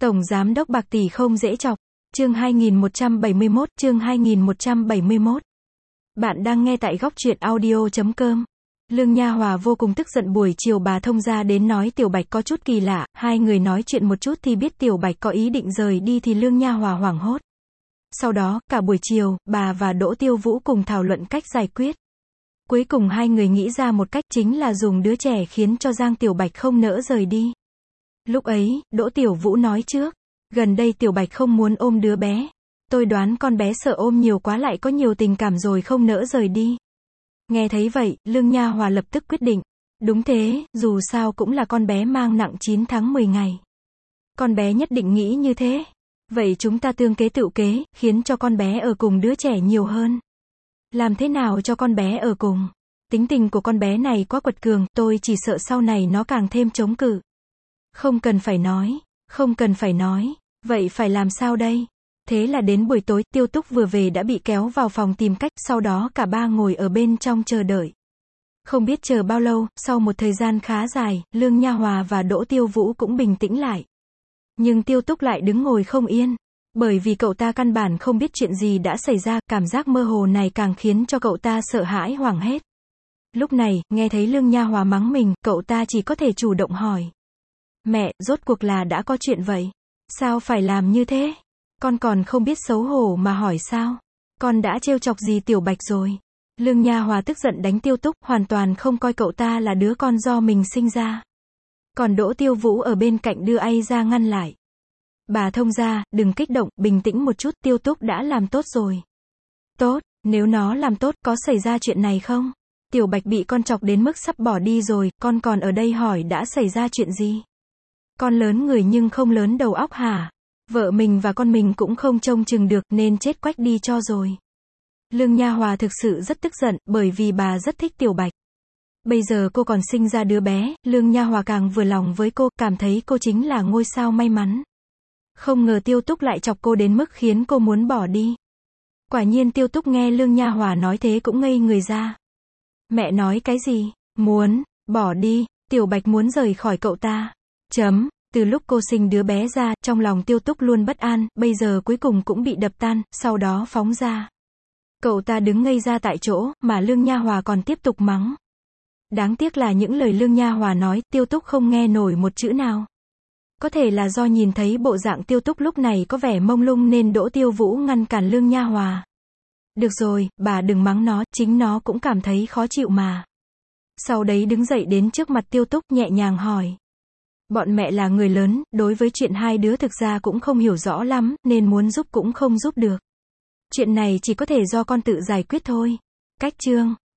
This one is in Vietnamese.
Tổng Giám đốc bạc tỷ không dễ chọc. Chương 2171. Bạn đang nghe tại góc truyện audio.com. Lương Nha Hòa vô cùng tức giận, buổi chiều bà thông gia đến nói Tiểu Bạch có chút kỳ lạ, hai người nói chuyện một chút thì biết Tiểu Bạch có ý định rời đi thì Lương Nha Hòa hoảng hốt. Sau đó, cả buổi chiều, bà và Đỗ Tiêu Vũ cùng thảo luận cách giải quyết. Cuối cùng hai người nghĩ ra một cách, chính là dùng đứa trẻ khiến cho Giang Tiểu Bạch không nỡ rời đi. Lúc ấy, Đỗ Tiểu Vũ nói trước, gần đây Tiểu Bạch không muốn ôm đứa bé. Tôi đoán con bé sợ ôm nhiều quá lại có nhiều tình cảm rồi không nỡ rời đi. Nghe thấy vậy, Lương Nha Hòa lập tức quyết định. Đúng thế, dù sao cũng là con bé mang nặng 9 tháng 10 ngày. Con bé nhất định nghĩ như thế. Vậy chúng ta tương kế tựu kế, khiến cho con bé ở cùng đứa trẻ nhiều hơn. Làm thế nào cho con bé ở cùng? Tính tình của con bé này quá quật cường, tôi chỉ sợ sau này nó càng thêm chống cự. Không cần phải nói. Vậy phải làm sao đây? Thế là đến buổi tối, Tiêu Túc vừa về đã bị kéo vào phòng tìm cách, sau đó cả ba ngồi ở bên trong chờ đợi. Không biết chờ bao lâu, sau một thời gian khá dài, Lương Nha Hòa và Đỗ Tiêu Vũ cũng bình tĩnh lại. Nhưng Tiêu Túc lại đứng ngồi không yên. Bởi vì cậu ta căn bản không biết chuyện gì đã xảy ra, cảm giác mơ hồ này càng khiến cho cậu ta sợ hãi hoảng hét. Lúc này, nghe thấy Lương Nha Hòa mắng mình, cậu ta chỉ có thể chủ động hỏi. Mẹ, rốt cuộc là đã có chuyện vậy? Sao phải làm như thế? Con còn không biết xấu hổ mà hỏi sao? Con đã trêu chọc gì Tiểu Bạch rồi? Lương Nha Hòa tức giận đánh Tiêu Túc, hoàn toàn không coi cậu ta là đứa con do mình sinh ra. Còn Đỗ Tiêu Vũ ở bên cạnh đưa ai ra ngăn lại. Bà thông gia, đừng kích động, bình tĩnh một chút, Tiêu Túc đã làm tốt rồi. Tốt, nếu nó làm tốt, có xảy ra chuyện này không? Tiểu Bạch bị con chọc đến mức sắp bỏ đi rồi, con còn ở đây hỏi đã xảy ra chuyện gì? Con lớn người nhưng không lớn đầu óc hả? Vợ mình và con mình cũng không trông chừng được nên chết quách đi cho rồi. Lương Nha Hòa thực sự rất tức giận, bởi vì bà rất thích Tiểu Bạch. Bây giờ cô còn sinh ra đứa bé, Lương Nha Hòa càng vừa lòng với cô, cảm thấy cô chính là ngôi sao may mắn. Không ngờ Tiêu Túc lại chọc cô đến mức khiến cô muốn bỏ đi. Quả nhiên Tiêu Túc nghe Lương Nha Hòa nói thế cũng ngây người ra. Mẹ nói cái gì? Muốn bỏ đi? Tiểu Bạch muốn rời khỏi cậu ta. Từ lúc cô sinh đứa bé ra, trong lòng Tiêu Túc luôn bất an, bây giờ cuối cùng cũng bị đập tan, sau đó phóng ra. Cậu ta đứng ngây ra tại chỗ, mà Lương Nha Hòa còn tiếp tục mắng. Đáng tiếc là những lời Lương Nha Hòa nói, Tiêu Túc không nghe nổi một chữ nào. Có thể là do nhìn thấy bộ dạng Tiêu Túc lúc này có vẻ mông lung nên Đỗ Tiêu Vũ ngăn cản Lương Nha Hòa. Được rồi, bà đừng mắng nó, chính nó cũng cảm thấy khó chịu mà. Sau đấy đứng dậy đến trước mặt Tiêu Túc nhẹ nhàng hỏi. Bọn mẹ là người lớn, đối với chuyện hai đứa thực ra cũng không hiểu rõ lắm, nên muốn giúp cũng không giúp được. Chuyện này chỉ có thể do con tự giải quyết thôi. Cách chương